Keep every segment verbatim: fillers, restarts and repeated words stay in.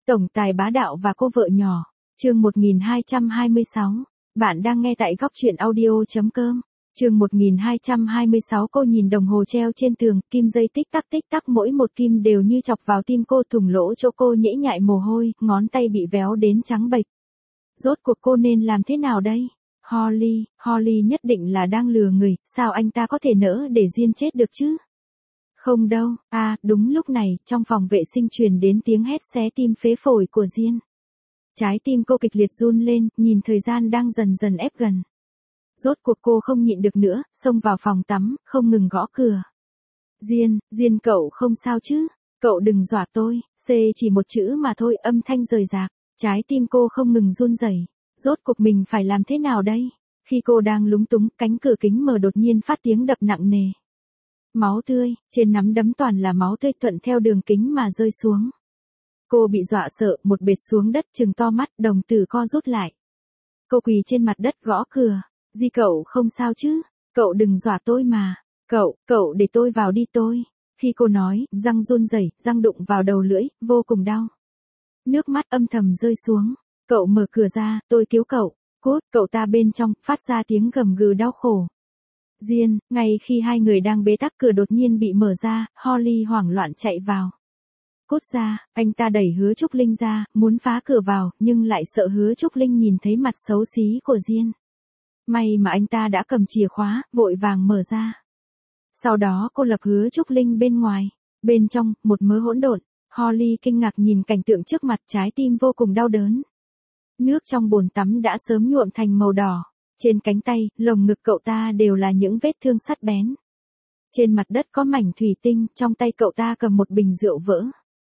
Tổng tài bá đạo và cô vợ nhỏ. Chương một nghìn hai trăm hai mươi sáu. Bạn đang nghe tại góc truyện audio chấm com. Chương một nghìn hai trăm hai mươi sáu. Cô nhìn đồng hồ treo trên tường, kim dây tích tắc tích tắc, mỗi một kim đều như chọc vào tim cô, thủng lỗ chỗ cô nhễ nhại mồ hôi, ngón tay bị véo đến trắng bệch. Rốt cuộc cô nên làm thế nào đây? Holly, Holly nhất định là đang lừa người, sao anh ta có thể nỡ để Diên chết được chứ? Không đâu, à, đúng lúc này, trong phòng vệ sinh truyền đến tiếng hét xé tim phế phổi của Diên. Trái tim cô kịch liệt run lên, nhìn thời gian đang dần dần ép gần. Rốt cuộc cô không nhịn được nữa, xông vào phòng tắm, không ngừng gõ cửa. Diên, Diên cậu không sao chứ? Cậu đừng dọa tôi, C chỉ một chữ mà thôi, âm thanh rời rạc. Trái tim cô không ngừng run rẩy. Rốt cuộc mình phải làm thế nào đây? Khi cô đang lúng túng, cánh cửa kính mở đột nhiên phát tiếng đập nặng nề. Máu tươi, trên nắm đấm toàn là máu tươi thuận theo đường kính mà rơi xuống. Cô bị dọa sợ, một bệt xuống đất, trừng to mắt, đồng tử co rút lại. Cô quỳ trên mặt đất gõ cửa. Di cậu không sao chứ? Cậu đừng dọa tôi mà. Cậu, cậu để tôi vào đi tôi. Khi cô nói, răng run rẩy, răng đụng vào đầu lưỡi, vô cùng đau. Nước mắt âm thầm rơi xuống. Cậu mở cửa ra, tôi cứu cậu. Cút, cậu ta bên trong, phát ra tiếng gầm gừ đau khổ. Diên, ngay khi hai người đang bế tắc, cửa đột nhiên bị mở ra, Holly hoảng loạn chạy vào. Cút ra, anh ta đẩy Hứa Trúc Linh ra, muốn phá cửa vào, nhưng lại sợ Hứa Trúc Linh nhìn thấy mặt xấu xí của Diên. May mà anh ta đã cầm chìa khóa, vội vàng mở ra. Sau đó cô lập Hứa Trúc Linh bên ngoài. Bên trong, một mớ hỗn độn. Holly kinh ngạc nhìn cảnh tượng trước mặt, trái tim vô cùng đau đớn. Nước trong bồn tắm đã sớm nhuộm thành màu đỏ. Trên cánh tay, lồng ngực cậu ta đều là những vết thương sắt bén. Trên mặt đất có mảnh thủy tinh, trong tay cậu ta cầm một bình rượu vỡ.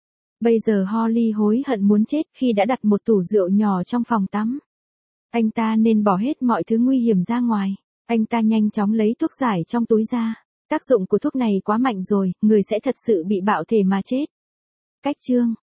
Bây giờ Holly hối hận muốn chết khi đã đặt một tủ rượu nhỏ trong phòng tắm. Anh ta nên bỏ hết mọi thứ nguy hiểm ra ngoài. Anh ta nhanh chóng lấy thuốc giải trong túi ra. Tác dụng của thuốc này quá mạnh rồi, người sẽ thật sự bị bạo thể mà chết. Cách chương.